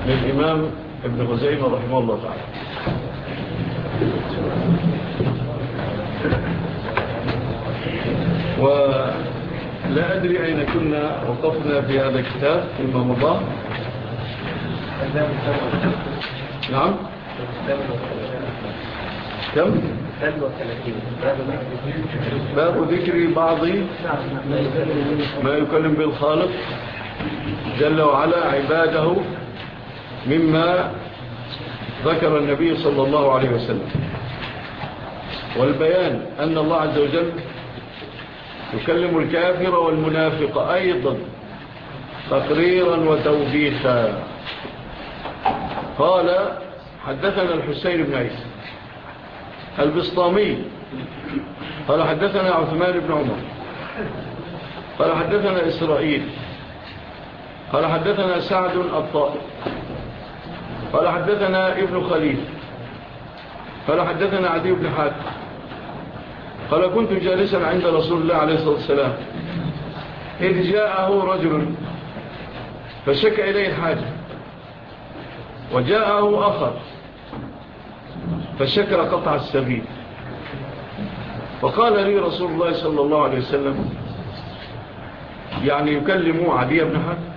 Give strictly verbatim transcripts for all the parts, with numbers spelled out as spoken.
للإمام ابن خزيمة رحمه الله تعالى. ولا أدري أين كنا وقفنا في هذا الكتاب فيما مضى. نعم كم؟ باب ذكر بعض ما يكلم بالخالق جل وعلا عباده مما ذكر النبي صلى الله عليه وسلم، والبيان أن الله عز وجل يكلم الكافر والمنافق أيضا تقريرا وتوبيخا. قال حدثنا الحسين بن عيسى البسطامي قال حدثنا عثمان بن عمر قال حدثنا إسرائيل قال حدثنا سعد الطائي قال حدثنا ابن خليل قال حدثنا عدي بن حاتم قال كنت جالسا عند رسول الله عليه الصلاة والسلام إذ جاءه رجل فشكى إليه الحاجة، وجاءه آخر فشكى قطع السبيل، فقال لي رسول الله صلى الله عليه وسلم يعني يكلم عدي بن حاتم: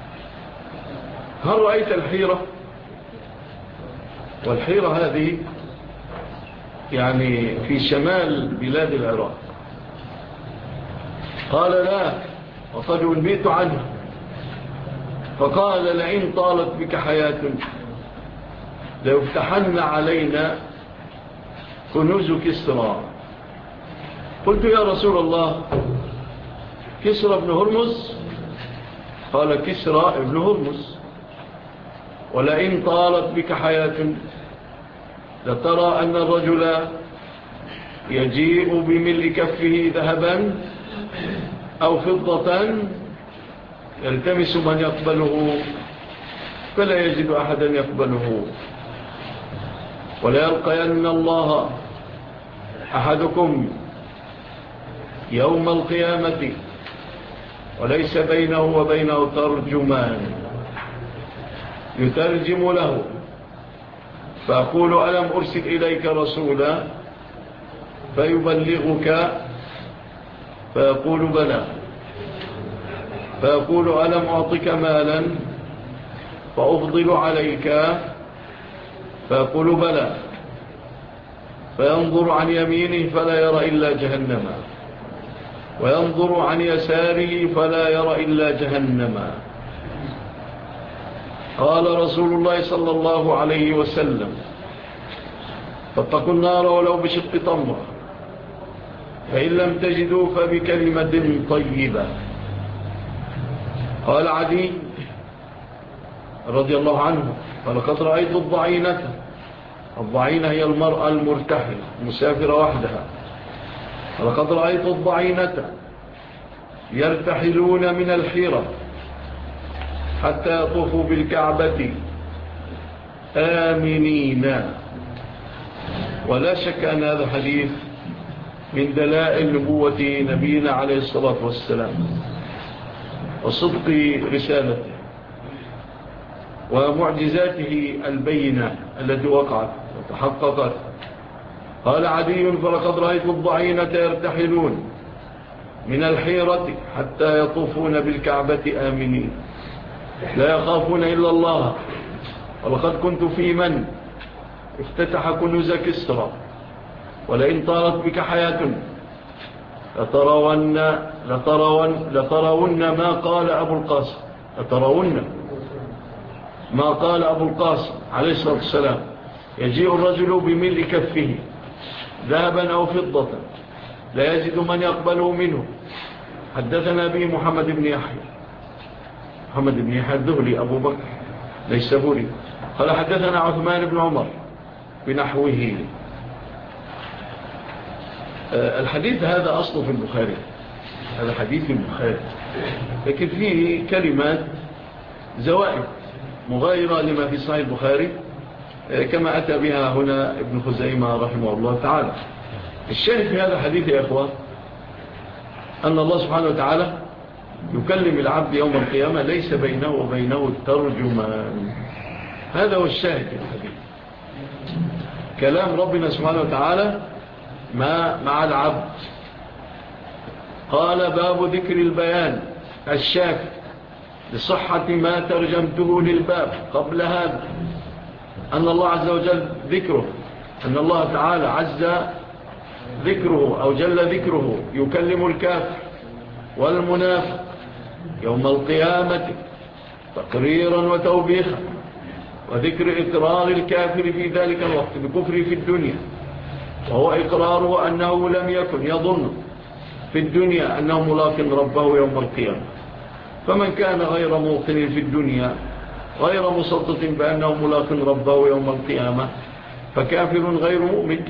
هل رأيت الحيرة؟ والحيرة هذه يعني في شمال بلاد العراق. قال لا، وقد أنبئت عنه. فقال لئن طالت بك حياة ليفتحن علينا كنوز كسرى. قلت يا رسول الله كسرى ابن هرمز؟ قال كسرى ابن هرمز. ولئن طالت بك حياة لترى أن الرجل يجيء بملء كفه ذهبا أو فضة يلتمس من يقبله فلا يجد أحدا يقبله، ولا يلقين الله أحدكم يوم القيامة وليس بينه وبينه ترجمان يترجم له، فأقول ألم أرسل إليك رسولا فيبلغك؟ فيقول بلى. فيقول ألم أعطك مالا فأفضل عليك؟ فيقول بلى. فينظر عن يمينه فلا يرى إلا جهنم، وينظر عن يساره فلا يرى إلا جهنم. قال رسول الله صلى الله عليه وسلم: فاتقوا النار ولو بشق تمرة، فإن لم تجدوا فبكلمة طيبة. قال عدي رضي الله عنه: فلقد رأيت الضعينة. الضعينة هي المرأة المرتحلة مسافرة وحدها. فلقد رأيت الضعينة يرتحلون من الحيرة حتى يطوفوا بالكعبة آمنين. ولا شك أن هذا الحديث من دلائل نبوة نبينا عليه الصلاة والسلام وصدق رسالته ومعجزاته البينة التي وقعت وتحققت. قال عدي: فلقد رأيت الضعينة يرتحلون من الحيرة حتى يطوفون بالكعبة آمنين لا يخافون إلا الله. ولقد كنت في من افتتح كنوز كسرى. ولئن طالت بك حياة لترون, لترون, لترون ما قال أبو القاسم لترون ما قال أبو القاسم عليه الصلاة والسلام: يجيء الرجل بملء كفه ذهبا أو فضة لا يجد من يقبله منه. حدثنا به محمد بن يحيى محمد بن يحيى الذهلي أبو بكر ليس بوري. قال حدثنا عثمان بن عمر بنحوه. الحديث هذا أصله في البخاري، هذا حديث في البخاري، لكن فيه كلمات زوائد مغايرة لما في صحيح البخاري كما أتى بها هنا ابن خزيمة رحمه الله تعالى. الشاهد في هذا الحديث يا إخوة أن الله سبحانه وتعالى يكلم العبد يوم القيامة ليس بينه وبينه الترجمان. هذا هو الشاهد الحديث. كلام ربنا سبحانه وتعالى ما مع العبد. قال باب ذكر البيان الشافي لصحة ما ترجمته للباب قبل هذا، أن الله عز وجل ذكره، أن الله تعالى عز ذكره أو جل ذكره يكلم الكافر والمنافق يوم القيامة تقريرا وتوبيخا، وذكر إقرار الكافر في ذلك الوقت بكفره في الدنيا، وهو إقراره أنه لم يكن يظن في الدنيا أنه ملاق ربه يوم القيامة. فمن كان غير موقن في الدنيا غير مصدق بأنه ملاق ربه يوم القيامة فكافر غير مؤمن.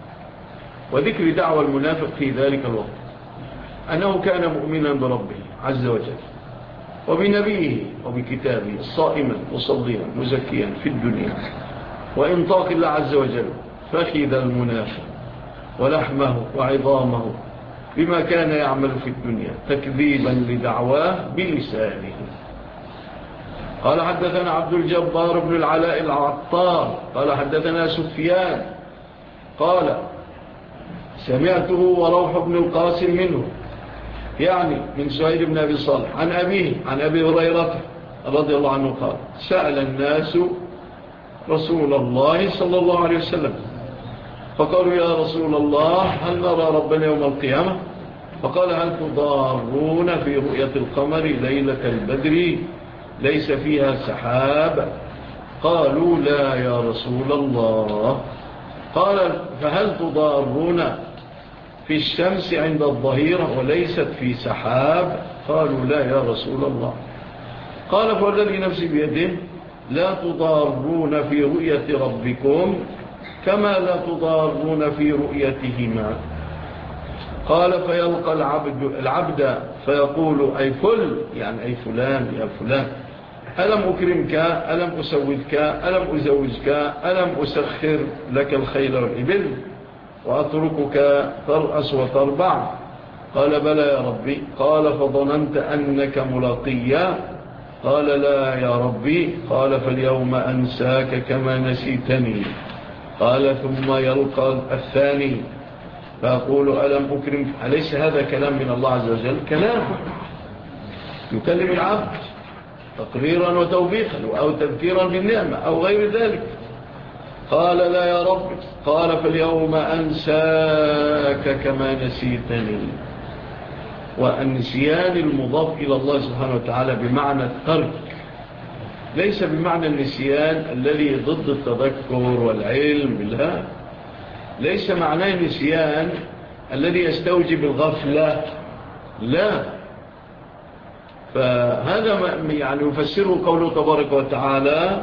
وذكر دعوى المنافق في ذلك الوقت أنه كان مؤمنا بربه عز وجل وبنبيه وبكتابه صائما مصليا مزكيا في الدنيا، وإنطاق الله عز وجل فخذ المنافق ولحمه وعظامه بما كان يعمل في الدنيا تكذيبا لدعواه بلسانه. قال حدثنا عبد الجبار بن العلاء العطار قال حدثنا سفيان قال سمعته وروح بن القاسم منه، يعني من سعيد بن أبي صالح عن أبيه عن أبي هريرة رضي الله عنه قال سأل الناس رسول الله صلى الله عليه وسلم فقالوا يا رسول الله هل نرى ربنا يوم القيامة؟ فقال هل تضارون في رؤية القمر ليلة البدر ليس فيها سحاب؟ قالوا لا يا رسول الله. قال فهل تضارون في الشمس عند الظهيرة وليست في سحاب؟ قالوا لا يا رسول الله. قال فالذي نفسي بيده لا تضارون في رؤية ربكم كما لا تضارون في رؤيتهما. قال فيلقى العبد, العبد فيقول أي فل يعني أي فلان يا فلان ألم أكرمك ألم أسودك ألم أزوجك ألم أسخر لك الخيل والإبل وأتركك ترأس وتربع؟ قال بلى يا ربي. قال فظننت أنك ملاقيا؟ قال لا يا ربي. قال فاليوم أنساك كما نسيتني. قال ثم يلقى الثاني فأقول ألم أكرمك؟ أليس هذا كلام من الله عز وجل؟ كلام يكلم العبد تقريرا وتوبيخا أو تذكيرا بالنعمة أو غير ذلك. قال لا يا رب. قال فاليوم أنساك كما نسيتني. والنسيان المضاف إلى الله سبحانه وتعالى بمعنى الترك، ليس بمعنى النسيان الذي ضد التذكر والعلم، لا، ليس معناه النسيان الذي يستوجب الغفلة، لا. فهذا يعني يفسره قوله تبارك وتعالى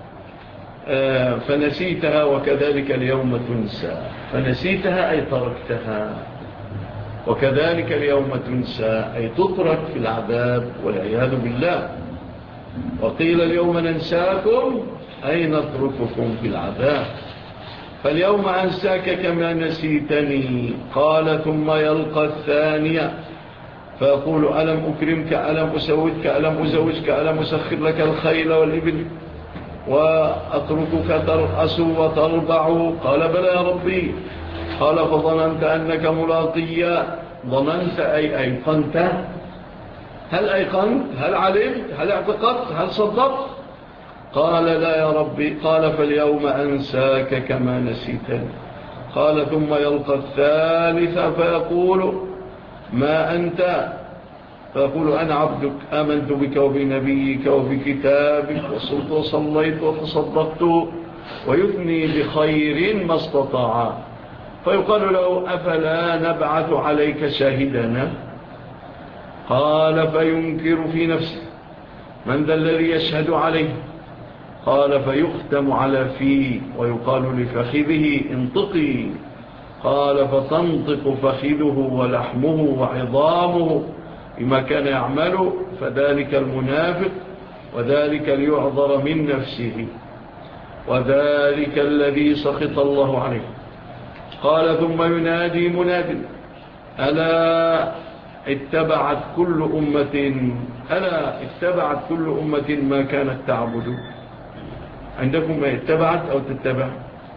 فنسيتها وكذلك اليوم تنسى. فنسيتها أي تركتها، وكذلك اليوم تنسى أي تترك في العذاب والعياذ بالله. وقيل اليوم ننساكم أي نترككم في العذاب. فاليوم أنساك كما نسيتني. قال ثم يلقى الثانية فيقول ألم أكرمك ألم أسودك ألم أزوجك ألم أسخر لك الخيل والإبل وأتركك ترأس وتربع؟ قال بلى يا ربي. قال فظننت أنك ملاقيا. ظننت أي أيقنت. هل أيقنت؟ هل علمت؟ هل اعتقدت؟ هل صدقت؟ قال لا يا ربي. قال فاليوم أنساك كما نسيتني. قال ثم يلقى الثالث فيقول ما أنت؟ فيقول أنا عبدك آمنت بك وبنبيك وبكتابك وصلت وصليت وتصدقت، ويثني بخير ما استطاع. فيقال له أفلا نبعث عليك شاهدنا؟ قال فينكر في نفسه من ذا الذي يشهد عليه؟ قال فيختم على فيه ويقال لفخذه انطقي. قال فتنطق فخذه ولحمه وعظامه بما كان يعمل. فذلك المنافق، وذلك ليعذر من نفسه، وذلك الذي سخط الله عليه. قال ثم ينادي مناد ألا اتبعت كل أمة ألا اتبعت كل أمة ما كانت تعبد. عندكم اتبعت أو تتبع؟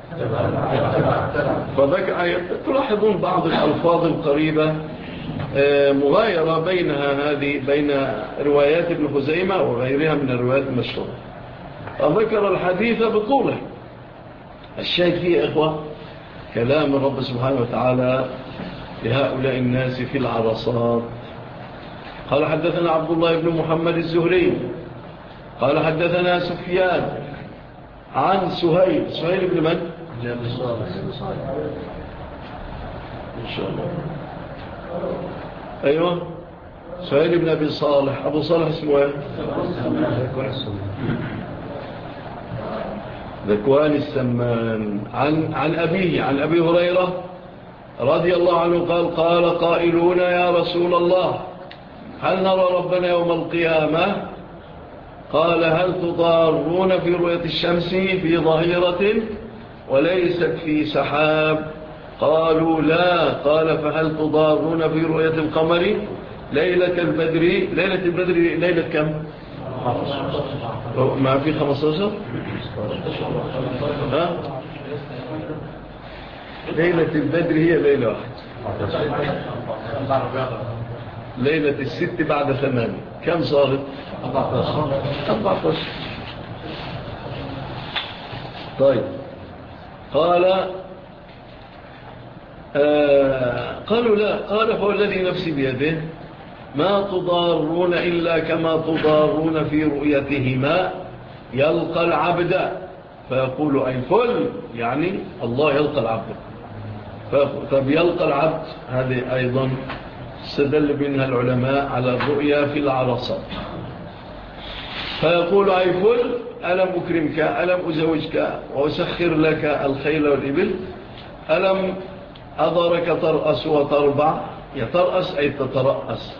فذلك تلاحظون بعض الألفاظ القريبة مغايرة بينها هذه بين روايات ابن خزيمة وغيرها من الروايات المشهورة. فذكر الحديث بطوله. الشاهد فيه إخوة كلام الرب سبحانه وتعالى لهؤلاء الناس في العرصات. قال حدثنا عبد الله بن محمد الزهري قال حدثنا سفيان عن سهيل سهيل بن من؟ بن صالح إن شاء الله. أيوة سهيل بن أبي صالح. أبو صالح اسمه ايه؟ ذكوان السمان. عن, عن أبيه عن أبي هريرة رضي الله عنه قال قال قائلون يا رسول الله هل نرى ربنا يوم القيامة؟ قال هل تضارون في رؤية الشمس في ظهيرة وليست في سحاب؟ قالوا لا. قال فهل تضارون في رؤية القمر ليلة البدر؟ ليلة البدر ليلة كم؟ ما في خمسة ها؟ ليلة البدر هي ليلة واحدة. ليلة الست بعد ثمان كم صارت؟ أربعة عشر. طيب قال آه قالوا لا. قال فهو الذي نفسي بيده ما تضارون إلا كما تضارون في رؤيتهما يلقى العبد فيقول أي فل يعني الله يلقى العبد. طب يلقى العبد هذه أيضا استدل منها العلماء على الرؤيا في العرصات. فيقول أي فل ألم أكرمك ألم أزوجك وأسخر لك الخيل والإبل ألم أضرك ترأس وتربع. يترأس أي تترأس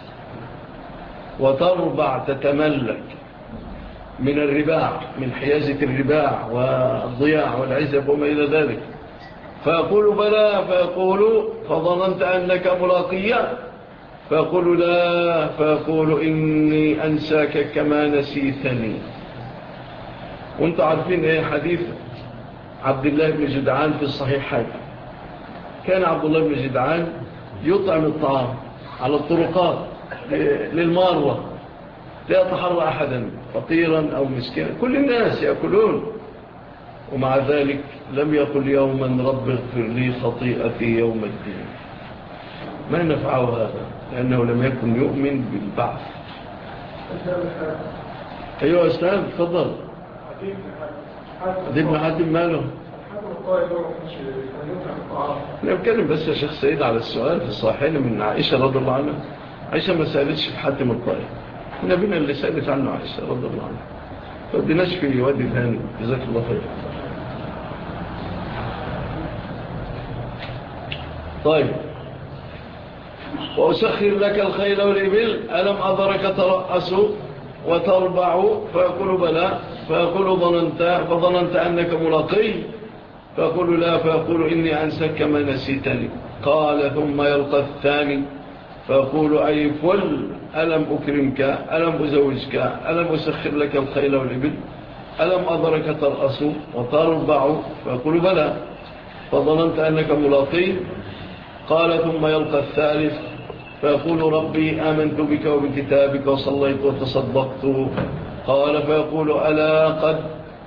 وتربع تتملك من الرباع من حيازة الرباع والضياع والعزب وما إلى ذلك. فيقول بلى. فيقول فظننت أنك ملاقيا؟ فيقول لا. فيقول إني أنساك كما نسيتني. وانتم عارفين ايه حديث عبد الله بن جدعان في الصحيحين. كان عبد الله بن جدعان يطعم الطعام على الطرقات للمارة لا يتحرى أحدا فقيرا أو مسكينا كل الناس يأكلون. ومع ذلك لم يقل يوما رب اغفر لي خطيئتي يوم الدين. ما نفعه هذا لأنه لم يكن يؤمن بالبعث. أيها أستاذ تفضل. حديث بن حاتم ماله؟ أنا أتكلم بس يا شيخ سيد على السؤال في الصحيحين من عائشة رضي الله عنها. عائشة ما سألتش في حاتم الطائي. نبينا اللي سألت عنه عائشة رضي الله عنها. فبدناش في وادي ثاني. جزاك الله خير. طيب وأسخر لك الخيل والإبل ألم أضرك ترأس وتربع؟ فيقول بلى. فيقول ظننت فظننت أنك ملاقي؟ فيقول لا. فيقول إني أنسك كما نسيتني. قال ثم يلقى الثاني فيقول أي فل ألم أكرمك ألم أزوجك ألم أسخر لك الخيل والإبل ألم أضرك ترأس وتربع؟ فيقول بلى. فظننت أنك ملاقي؟ قال ثم يلقى الثالث فيقول ربي آمنت بك وبكتابك وصليت وتصدقت. قال فيقول ألا قد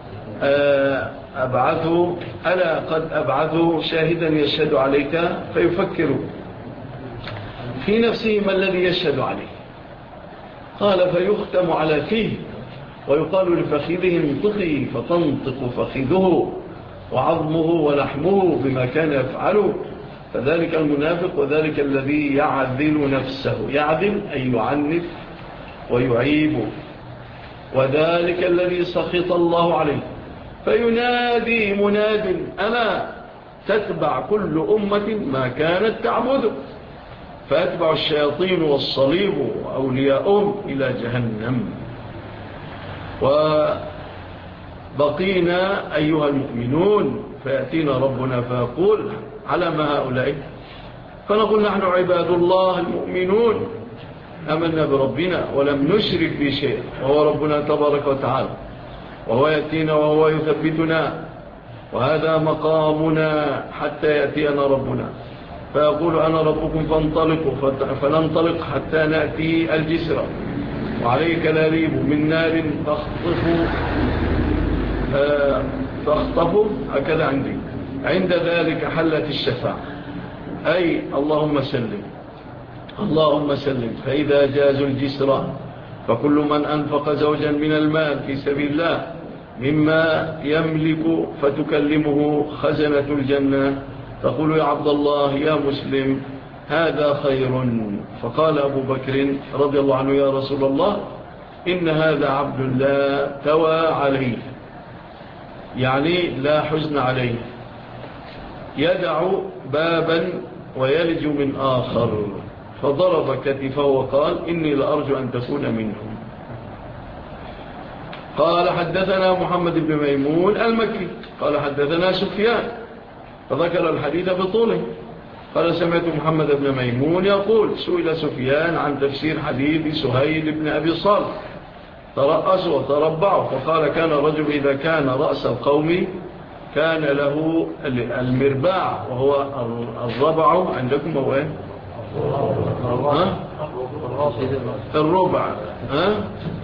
أبعثه ألا قد أبعثه شاهدا يشهد عليك؟ فيفكر في نفسه ما الذي يشهد عليه. قال فيختم على فيه ويقال لفخذه انطقي فتنطق فخذه وعظمه ولحمه بما كان يفعله. فذلك المنافق وذلك الذي يعذل نفسه. يعذل أي يعنف ويعيب. وذلك الذي سخط الله عليه. فينادي مناد ألا تتبع كل أمة ما كانت تعبد. فأتبع الشياطين والصليب وأولياءهم إلى جهنم. وبقينا أيها المؤمنون فيأتينا ربنا فيقول على ما هؤلاء؟ فنقول نحن عباد الله المؤمنون آمنا بربنا ولم نشرك به شيئا وهو ربنا تبارك وتعالى. وهو يأتينا وهو يثبتنا، وهذا مقامنا حتى يأتينا ربنا، فيقول أنا ربكم فانطلقوا، فننطلق حتى نأتي الجسر وعليه كلاليب من نار تخطف آه تخطف هكذا عندي. عند ذلك حلت الشفاعة، أي اللهم سلم اللهم سلم. فإذا جازوا الجسر فكل من أنفق زوجا من المال في سبيل الله مما يملك فتكلمه خزنة الجنة تقول يا عبد الله يا مسلم هذا خير. فقال أبو بكر رضي الله عنه يا رسول الله إن هذا عبد لا توى عليه، يعني لا حزن عليه، يدع بابا ويلج من آخر. فضرب كتفه وقال إني لأرجو أن تكون منهم. قال حدثنا محمد بن ميمون المكي قال حدثنا سفيان، فذكر الحديث بطوله. قال سمعت محمد بن ميمون يقول سئل سفيان عن تفسير حديث سهيل بن أبي صالح ترأسوا وتربعوا، فقال كان رجل إذا كان رأس القوم كان له المرباع، وهو الربع عندكم هو ايه؟ ها؟ الربع ها؟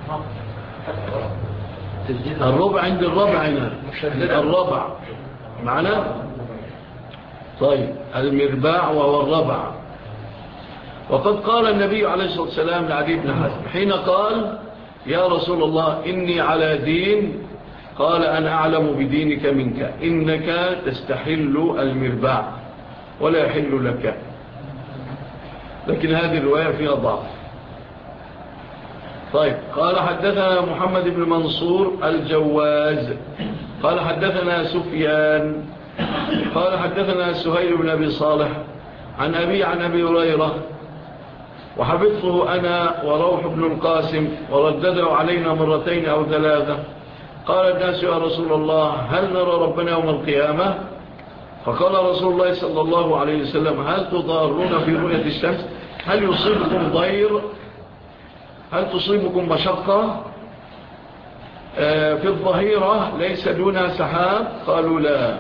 الربع عند الربع هنا الربع معنا. طيب المرباع وهو الربع. وقد قال النبي عليه الصلاة والسلام لعلي بن حاتم حين قال يا رسول الله إني على دين، قال أنا أعلم بدينك منك، إنك تستحل المرباع ولا يحل لك. لكن هذه الرواية فيها ضعف. طيب قال حدثنا محمد بن منصور الجواز قال حدثنا سفيان قال حدثنا سهيل بن أبي صالح عن أبي عن أبي هريرة وحفظته أنا وروح بن القاسم وردده علينا مرتين أو ثلاثة. قال الناس يا رسول الله هل نرى ربنا يوم القيامة؟ فقال رسول الله صلى الله عليه وسلم هل تضارون في رؤية الشمس؟ هل يصيبكم ضير؟ هل تصيبكم مشقة في الظهيرة ليس دونها سحاب؟ قالوا لا.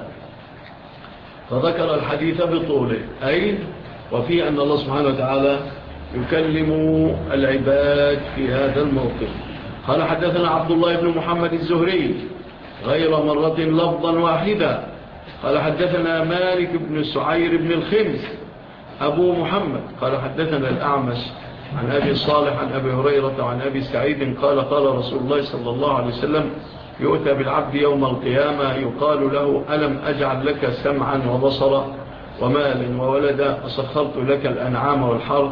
فذكر الحديث بطوله، أي وفي أن الله سبحانه وتعالى يكلم العباد في هذا الموقف. قال حدثنا عبد الله بن محمد الزهري غير مرة لفظا واحدا قال حدثنا مالك بن سعير بن الخمس أبو محمد قال حدثنا الأعمش عن أبي صالح عن أبي هريرة وعن أبي سعيد قال قال رسول الله صلى الله عليه وسلم يؤتى بالعبد يوم القيامة يقال له ألم أجعل لك سمعا وبصرا ومالا وولدا أسخرت لك الأنعام والحرث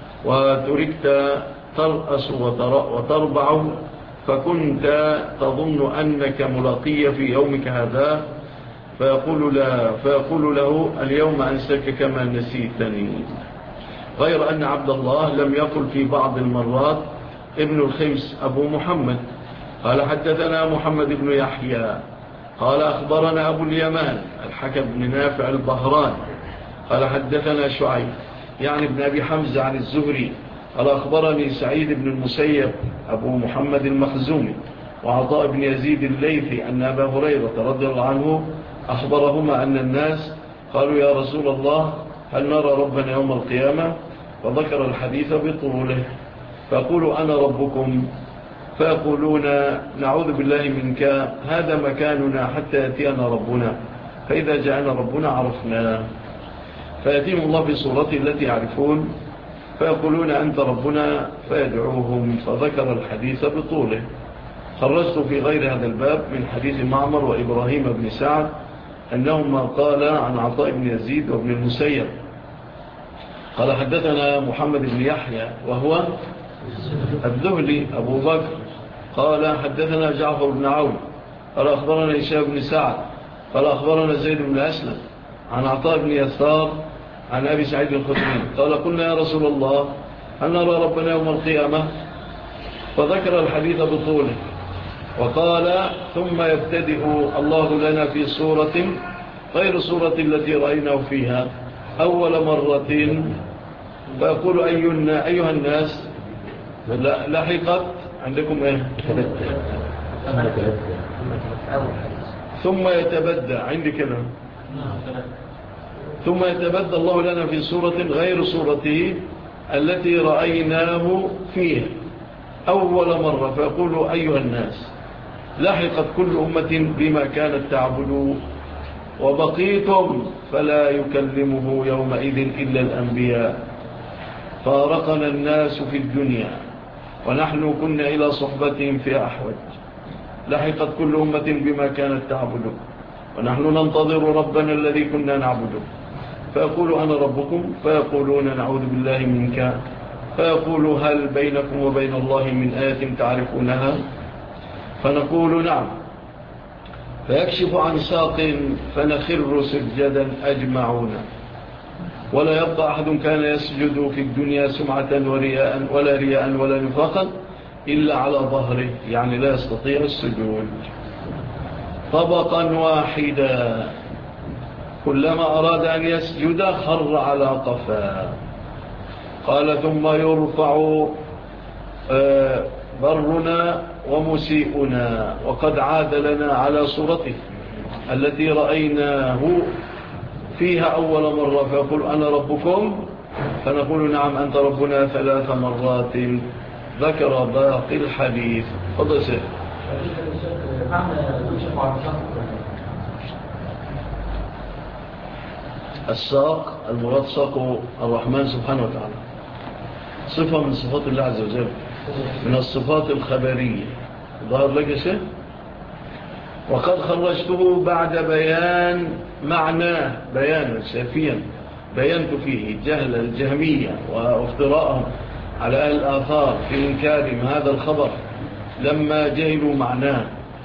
وتركت ترأس وتربع فكنت تظن أنك ملاقي في يومك هذا فيقول, لا فيقول له اليوم أنسك كما نسيتني. غير أن عبد الله لم يقل في بعض المرات ابن الخمس أبو محمد قال حدثنا محمد بن يحيى قال أخبرنا أبو اليمان الحكم بن نافع البهران قال حدثنا شعيب يعني ابن أبي حمزة عن الزهري قال أخبرني سعيد بن المسيب أبو محمد المخزومي وعطاء بن يزيد الليثي أن أبا هريرة رضي الله عنه أخبرهما أن الناس قالوا يا رسول الله هل نرى ربنا يوم القيامة؟ فذكر الحديث بطوله. فيقول أنا ربكم فيقولون نعوذ بالله منك هذا مكاننا حتى يأتينا ربنا، فإذا جاءنا ربنا عرفنا، فيأتيهم الله في صورته التي يعرفون فيقولون أنت ربنا فيدعوهم. فذكر الحديث بطوله. خرجت في غير هذا الباب من حديث معمر وإبراهيم بن سعد أنهما قال عن عطاء بن يزيد وابن المسيب قال حدثنا محمد بن يحيى وهو الذهلي أبو بكر قال حدثنا جعفر بن عون قال أخبرنا هشام بن سعد قال أخبرنا زيد بن أسلم عن عطاء بن يسار عن أبي سعيد الخدري قال قلنا يا رسول الله هل نرى ربنا يوم القيامة؟ فذكر الحديث بطوله وقال ثم يبتدئ الله لنا في صورة غير صورة التي رأيناه فيها أول مرة فيقول أينا أيها الناس لحقت عندكم إيه ثم يتبدى عندي كده ثم يتبدى الله لنا في صورة غير صورته التي رأيناه فيها أول مرة، فيقول أيها الناس لحقت كل أمة بما كانت تعبد وبقيتم فلا يكلمه يومئذ إلا الأنبياء، فارقنا الناس في الدنيا ونحن كنا إلى صحبتهم في أحوج. لحقت كل أمة بما كانت تعبد ونحن ننتظر ربنا الذي كنا نعبده، فيقول أنا ربكم، فيقولون نعوذ بالله منك، فيقول هل بينكم وبين الله من آية تعرفونها؟ فنقول نعم، فيكشف عن ساق فنخر سجدا أجمعون، ولا يبقى أحد كان يسجد في الدنيا سمعة ورياء ولا رياء ولا نفاقا إلا على ظهره، يعني لا يستطيع السجود، طبقا واحدا، كلما أراد أن يسجد خر على قفاه. قال ثم يرفع برنا ومسيئنا، وقد عاد لنا على صورته التي رأيناه فيها أول مرة، فيقول أنا ربكم، فنقول نعم أنت ربنا ثلاث مرات. ذكر باقي الحديث. فضل سيد الساق المراد ساق الرحمن سبحانه وتعالى، صفة من صفات الله عز وجل، من الصفات الخبرية. ظهر لك شيء؟ وقد خرجته بعد بيان معناه بيانا شافيا بينت فيه جهل الجهمية وافتراءهم على أهل الآثار في إنكارهم هذا الخبر لما جهلوا معناه.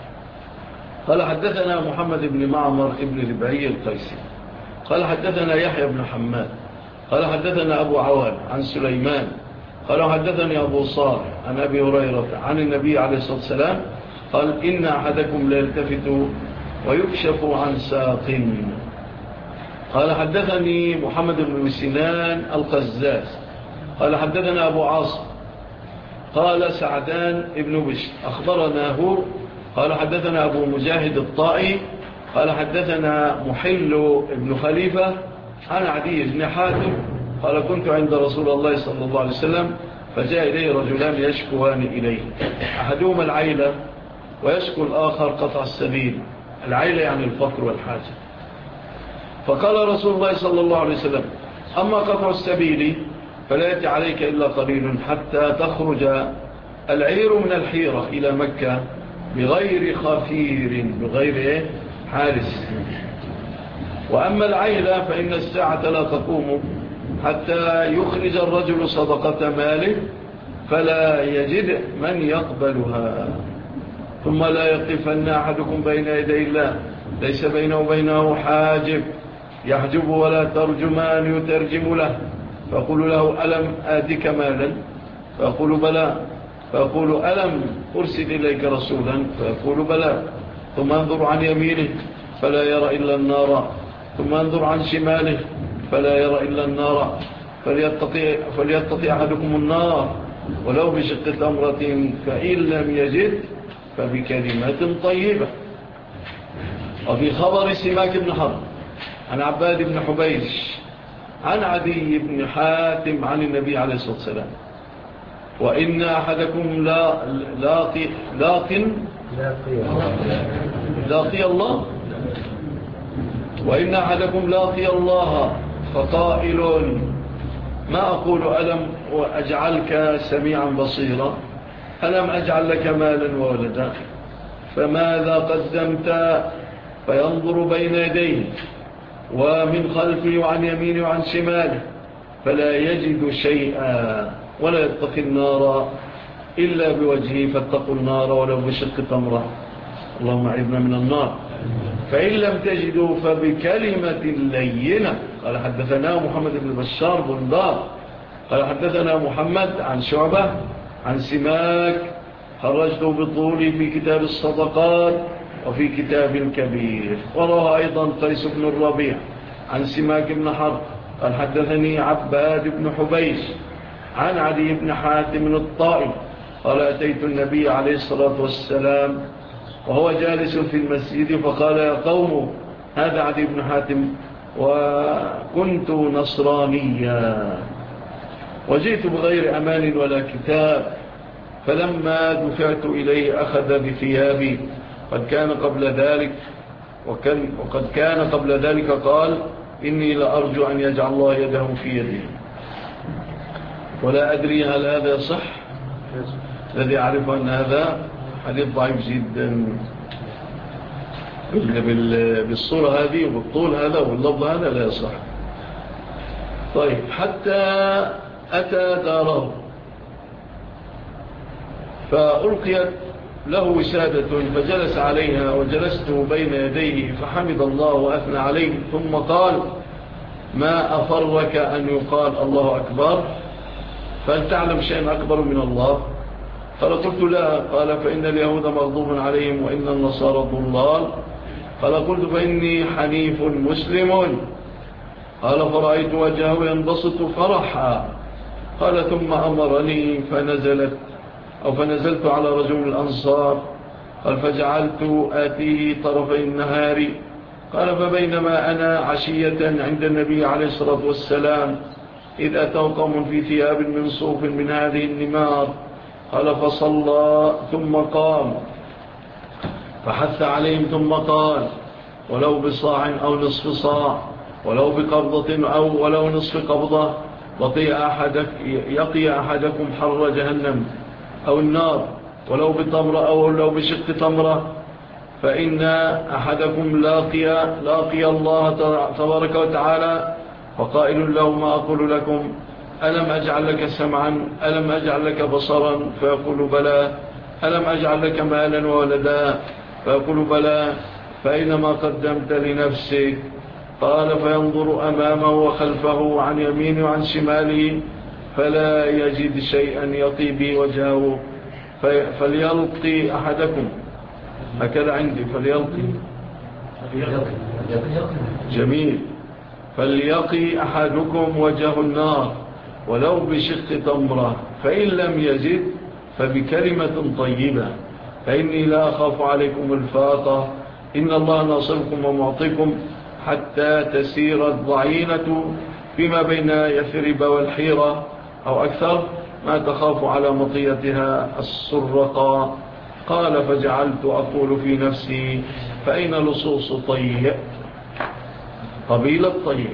قال حدثنا محمد بن معمر بن ربعي القيسي قال حدثنا يحيى بن حماد قال حدثنا أبو عوان عن سليمان قال حدثني أبو صالح عن أبي هريرة عن النبي عليه الصلاة والسلام قال إن أحدكم لا يلتفت ويكشف عن ساق. قال حدثني محمد بن سنان القزاز قال حدثنا أبو عاصم قال سعدان ابن بشر أخبرناه قال حدثنا أبو مجاهد الطائي قال حدثنا محل ابن خليفة عن عدي بن حاتم قال كنت عند رسول الله صلى الله عليه وسلم فجاء إليه رجلان يشكوان إليه، أحدهما العيلة ويشكو الآخر قطع السبيل. العيلة يعني الفقر والحاجة. فقال رسول الله صلى الله عليه وسلم أما قطع السبيل فلا يأتي عليك إلا قليل حتى تخرج العير من الحيرة إلى مكة بغير خفير بغير حارس. وأما العيلة فإن الساعة لا تقوم حتى يخرج الرجل صدقة ماله فلا يجد من يقبلها، ثم لا يقفن أحدكم بين يدي الله ليس بينه وبينه حاجب يحجب ولا ترجمان يترجم له، فأقول له ألم آتك مالا؟ فأقول بلى. فأقول ألم أرسل إليك رسولا؟ فأقول بلى. ثم انظر عن يمينه فلا يرى إلا النار، ثم انظر عن شماله فلا يرى إلا النار، فليتطيع, فليتطيع أحدكم النار ولو بشق تمرة، فإن لم يجد فبكلمة طيبة. وفي خبر سماك بن حرب عن عباد بن حبيش عن عدي بن حاتم عن النبي عليه الصلاة والسلام وإن أحدكم لا لاقي لاق لاقي الله وإن أحدكم لاقي الله فقائل ما أقول ألم أجعلك سميعا بصيرا، ألم أجعل لك مالا وولدا، فماذا قدمت؟ فينظر بين يديه ومن خلفه وعن يمينه وعن شماله فلا يجد شيئا ولا يتقي النار إلا بوجهه، فاتقوا النار ولو بشق تمرة. اللهم أعذنا من النار. فإن لم تجدوا فبكلمة لينة. قال حدثنا محمد بن بشار بن دار قال حدثنا محمد عن شعبة عن سماك خرجته بطولي في كتاب الصدقات وفي كتاب الكبير. وروى أيضا قيس بن الربيع عن سماك بن حرب قال حدثني عباد بن حبيش عن عدي بن حاتم الطائي قال أتيت النبي عليه الصلاة والسلام وهو جالس في المسجد فقال يا قوم هذا عدي بن حاتم وكنت نصرانيا وجئت بغير أمان ولا كتاب، فلما دفعت إليه أخذ بثيابي قد كان قبل ذلك وكان وقد كان قبل ذلك قال إني لأرجو أن يجعل الله يده في يدي. ولا أدري هل هذا صح، الذي أعرف أن هذا حديث ضعيف جدا بالصورة هذه وبالطول هذا واللفظ هذا لا يصح. طيب حتى أتى داره فألقيت له وسادة فجلس عليها وجلست بين يديه فحمد الله وأثنى عليه ثم قال ما أفرك أن يقال الله أكبر، فهل تعلم شيئا أكبر من الله؟ قال قلت لا. قال فإن اليهود مغضوب عليهم وإن النصارى ضلال. قال قلت فإني حنيف مسلم. قال فرأيت وجهه ينبسط فرحا. قال ثم أمرني فنزلت أو فنزلت على رجل الأنصار. قال فجعلت آتيه طرفي النهار. قال فبينما أنا عشية عند النبي عليه الصلاة والسلام إذ أتوا قوم في ثياب من صوف من هذه النمار. قال فصلى ثم قام فحث عليهم ثم قال ولو بصاع أو نصف صاع ولو بقبضة أو ولو نصف قبضة لقي أحدك يقي أحدكم حر جهنم أو النار ولو بتمرة أو لو بشق تمرة، فإن أحدكم لاقي, لاقي الله تبارك وتعالى فقائل له ما أقول لكم ألم أجعل لك سمعا ألم أجعل لك بصرا فيقول بلى، ألم أجعل لك مالا وولدا فيقول بلى، فإنما قدمت لنفسك. قال فينظر أمامه وخلفه عن يمينه وعن شماله فلا يجد شيئا يقي به وجهه فليلقي أحدكم هكذا عندي فليلقي جميل فليقي أحدكم وجه النار ولو بشق تمرة فإن لم يجد فبكلمة طيبة فإني لا أخاف عليكم الفاقة إن الله ناصركم ومعطيكم حتى تسير الضعينة فيما بين يثرب والحيرة أو أكثر ما تخاف على مطيتها السرقة. قال فجعلت أقول في نفسي فأين لصوص طيء قبيلة طيء.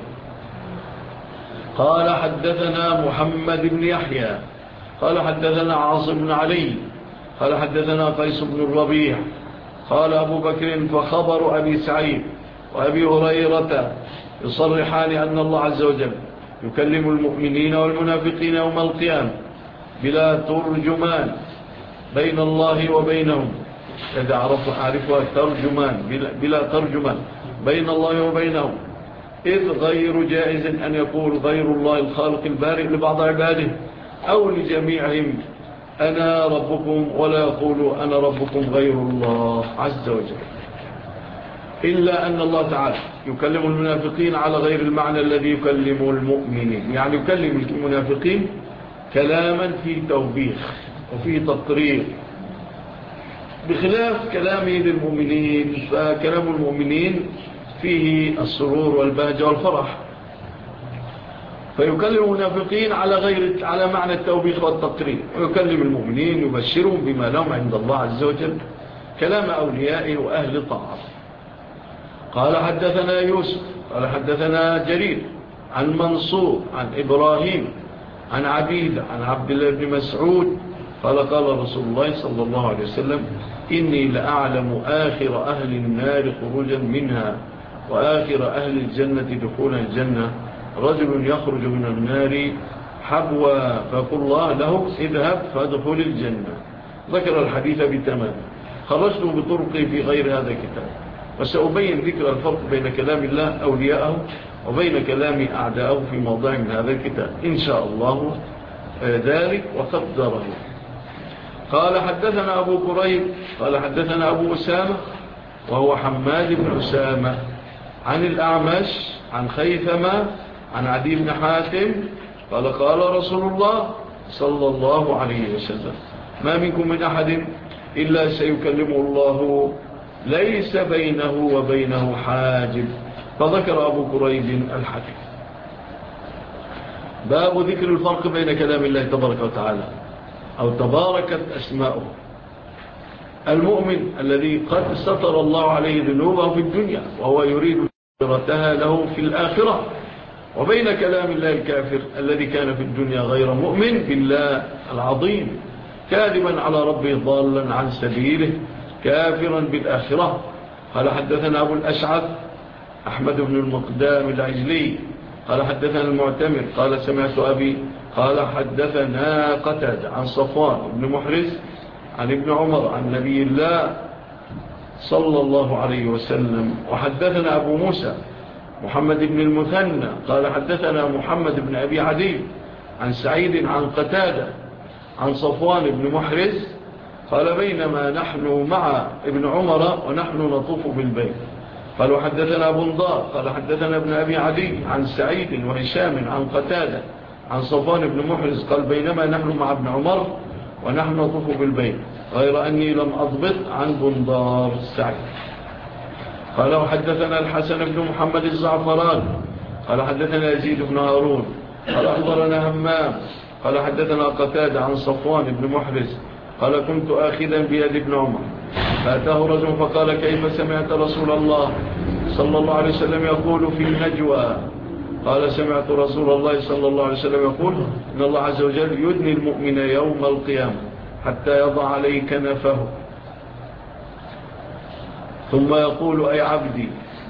قال حدثنا محمد بن يحيى قال حدثنا عاصم بن علي قال حدثنا قيس بن الربيع قال أبو بكر فخبر أبي سعيد وأبي هريرة يصرحان أن الله عز وجل يكلم المؤمنين والمنافقين يوم القيامة بلا ترجمان بين الله وبينهم. إذا عرفوا ترجمان بلا, بلا ترجمان بين الله وبينهم إذ غير جائز أن يقول غير الله الخالق البارئ لبعض عباده أو لجميعهم أنا ربكم ولا يقول أنا ربكم غير الله عز وجل، إلا أن الله تعالى يكلم المنافقين على غير المعنى الذي يكلم المؤمنين، يعني يكلم المنافقين كلاما في توبيخ وفي تقرير بخلاف كلامه للمؤمنين، فكلام المؤمنين فيه السرور والبهجة والفرح، فيكلم المنافقين على غير على معنى التوبيخ والتقرير، ويكلم المؤمنين يبشرهم بما لهم عند الله عز وجل كلام أوليائه وأهل طاعته. قال حدثنا يوسف قال حدثنا جرير عن منصور عن إبراهيم عن عبيد عن عبد الله بن مسعود قال قال رسول الله صلى الله عليه وسلم إني لأعلم آخر أهل النار خروجا منها وآخر أهل الجنة دخولا الجنة رجل يخرج من النار حبوا فيقول الله له اذهب فادخل الجنة. ذكر الحديث بتمام، خرجت بطرقي في غير هذا الكتاب، وسأبين ذكر الفرق بين كلام الله أولياءه وبين كلام أعداءه في موضع من هذا الكتاب إن شاء الله ذلك وقدره. قال حدثنا أبو كريب قال حدثنا أبو أسامة وهو حماد بن أسامة عن الأعمش عن خيثمة عن عدي بن حاتم قال قال رسول الله صلى الله عليه وسلم ما منكم من أحد إلا سيكلمه الله ليس بينه وبينه حاجب. فذكر أبو كريب الحديث. باب ذكر الفرق بين كلام الله تبارك وتعالى أو تباركت أسماؤه. المؤمن الذي قد ستر الله عليه ذنوبه في الدنيا وهو يريد سترتها له في الآخرة، وبين كلام الله الكافر الذي كان في الدنيا غير مؤمن بالله العظيم، كاذبا على ربه ضالا عن سبيله، كافرا بالآخرة. قال حدثنا أبو الأشعث أحمد بن المقدام العجلي قال حدثنا المعتمر قال سمعت أبي قال حدثنا قتادة عن صفوان بن محرز عن ابن عمر عن نبي الله صلى الله عليه وسلم. وحدثنا أبو موسى محمد بن المثنى قال حدثنا محمد بن أبي عدي عن سعيد عن قتادة عن صفوان بن محرز قال بينما نحن مع ابن عمر ونحن نطوف بالبيت قال وحدثنا أبو نضار قال حدثنا ابن أبي عدي عن سعيد وهشام عن قتادة عن صفوان بن محرز قال بينما نحن مع ابن عمر ونحن نطوف بالبيت غير أني لم أضبط عن بندار السعيد. قال وحدثنا الحسن بن محمد الزعفران قال حدثنا يزيد بن هارون قال أخبرنا همام قال حدثنا قتادة عن صفوان بن محرز قال كنت آخذا بيد ابن عمر فأتاه رجل فقال كيف سمعت رسول الله صلى الله عليه وسلم يقول في النجوى؟ قال سمعت رسول الله صلى الله عليه وسلم يقول إن الله عز وجل يدني المؤمن يوم القيامة حتى يضع عليه كنفه ثم يقول أي عبدي،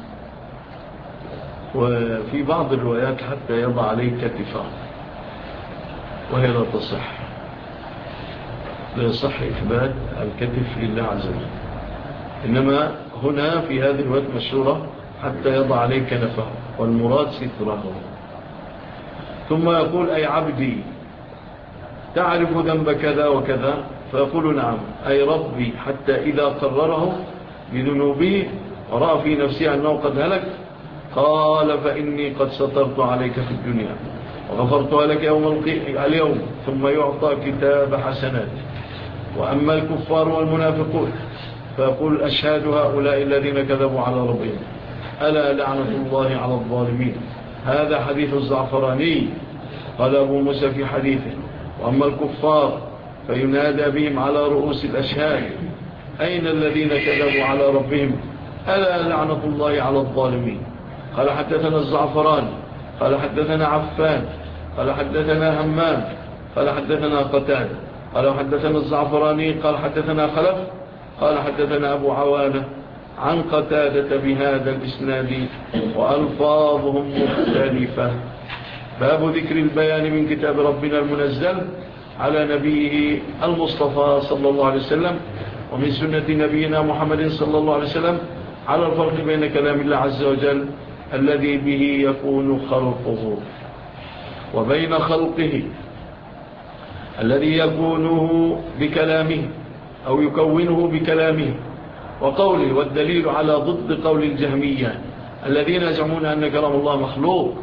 وفي بعض الروايات حتى يضع عليه كتفه، وهي لا تصح، لا يصح إثبات الكتف لله عز وجل، إنما هنا في هذه الرواية المشهورة حتى يضع عليه كنفه والمراد ستره. ثم يقول أي عبدي تعرف ذنب كذا وكذا؟ فيقول نعم أي ربي، حتى إذا قرره بذنوبه ورأى في نفسه أنه قد هلك قال فإني قد سترت عليك في الدنيا وغفرتها لك يوم اليوم، ثم يعطى كتاب حسنات. وأما الكفار والمنافقون فيقول أشهد هؤلاء الذين كذبوا على ربهم ألا لعنة الله على الظالمين. هذا حديث الزعفراني. قال أبو موسى في حديثه وأما الكفار فينادى بهم على رؤوس الأشهاد أين الذين كذبوا على ربهم ألا لعنة الله على الظالمين. قال حدثنا الزعفران قال حدثنا عفان قال حدثنا همام قال حدثنا قتادة قال حدثنا الزعفراني قال حدثنا خلف قال حدثنا أبو عوانة عن قتادة بهذا الإسناد وألفاظهم مختلفة. باب ذكر البيان من كتاب ربنا المنزل على نبيه المصطفى صلى الله عليه وسلم ومن سنة نبينا محمد صلى الله عليه وسلم على الفرق بين كلام الله عز وجل الذي به يكون خلقه وبين خلقه الذي يكونه بكلامه أو يكونه بكلامه وقوله. والدليل على ضد قول الجهمية الذين يزعمون أن كلام الله مخلوق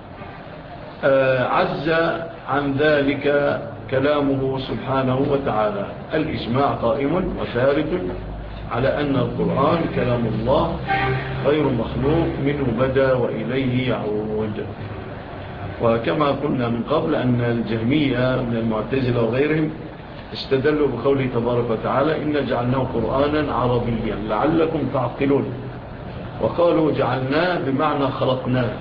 عز عن ذلك كلامه سبحانه وتعالى. الإجماع قائم وثابت على أن القرآن كلام الله غير مخلوق منه بدأ وإليه يعود. وكما قلنا من قبل أن الجهمية من المعتزلة وغيرهم استدلوا بقوله تبارك وتعالى إن جعلناه قرآنا عربيا لعلكم تعقلون، وقالوا جعلناه بمعنى خلقناه.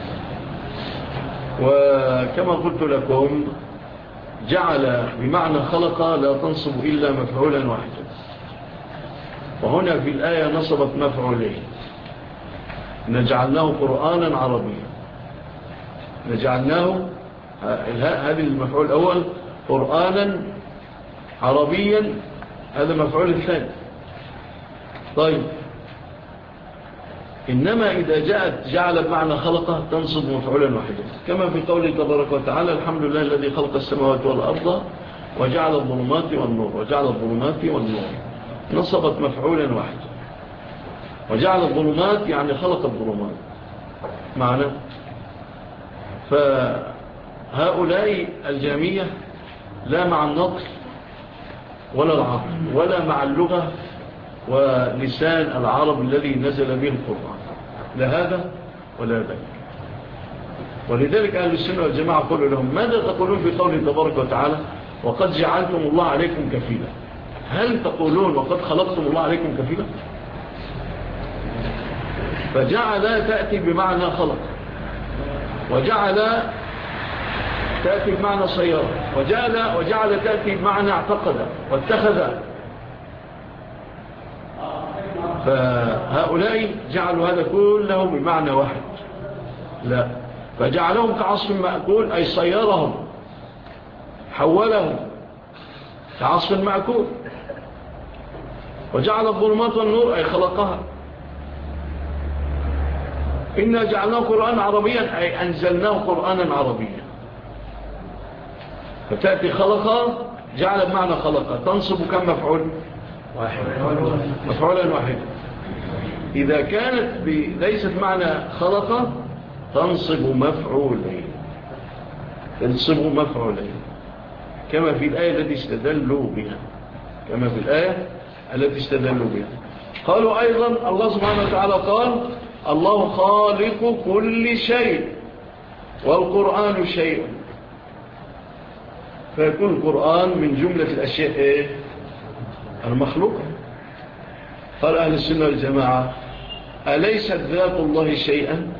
وكما قلت لكم جعل بمعنى خلق لا تنصب إلا مفعولا واحدا، وهنا في الآية نصبت مفعولين. نجعلناه قرآنا عربيا، نجعلناه هذا المفعول الأول قرآنا عربيا، هذا مفعول الثاني. طيب إنما إذا جاءت جعل بمعنى خلقه تنصب مفعولا واحدا، كما في قوله تبارك وتعالى الحمد لله الذي خلق السماوات والأرض وجعل الظلمات والنور وجعل الظلمات والنور، نصبت مفعولا واحدا. وجعل الظلمات يعني خلق الظلمات معنى. فهؤلاء الجهمية لا مع النقل ولا العقل ولا مع اللغة ولسان العرب الذي نزل به القرآن، لا هذا ولا ذلك. ولذلك أهل السنة والجماعة قالوا لهم ماذا تقولون في قوله تبارك وتعالى وقد جعلتم الله عليكم كفيلا؟ هل تقولون وقد خلقتم الله عليكم كفيلا؟ فجعل تأتي بمعنى خلق، وجعل تأتي بمعنى سيارة، وجعل, وجعل تأتي بمعنى اعتقد واتخذ. فهؤلاء جعلوا هذا كله بمعنى واحد، لا، فجعلهم كعصف مأكول أي صيرهم حولهم كعصف مأكول، وجعل الظلمات والنور أي خلقها. إنا جعلناه قرآن عربيا أي أنزلناه قرآنا عربيا. فتأتي خلقها جعل بمعنى خلقها تنصب كم مفعول؟ واحد، مفعولا واحد. إذا كانت ليست معنى خلقة تنصب مفعولين، تنصب مفعولين كما في الآية التي استدلوا بها، كما في الآية التي استدلوا بها. قالوا أيضا الله سبحانه وتعالى قال الله خالق كل شيء والقرآن شيء، فيكون القرآن من جملة الأشياء إيه؟ المخلوقة. قال أهل السنة والجماعة أليست ذات الله شيئا؟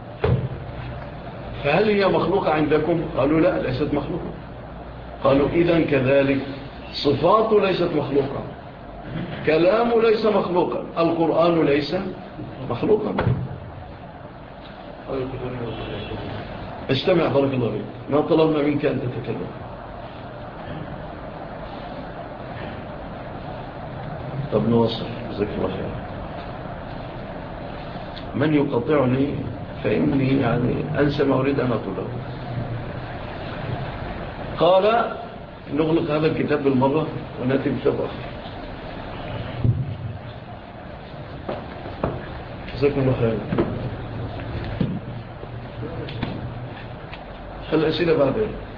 فهل هي مخلوقة عندكم؟ قالوا لا، ليست مخلوقة. قالوا إذن كذلك صفاته ليست مخلوقة، كلامه ليس مخلوقا، القرآن ليس مخلوقا. استمع بارك الله فيك، ما طلبنا منك أن تتكلم. طب نواصل، جزاك الله خير. من يقطعني فإني يعني أنسى ما أريد أن أقوله. قال نغلق هذا الكتاب بالمرة ونأتي بكتاب آخر. جزاكم الله خير. الأسئلة بعدين.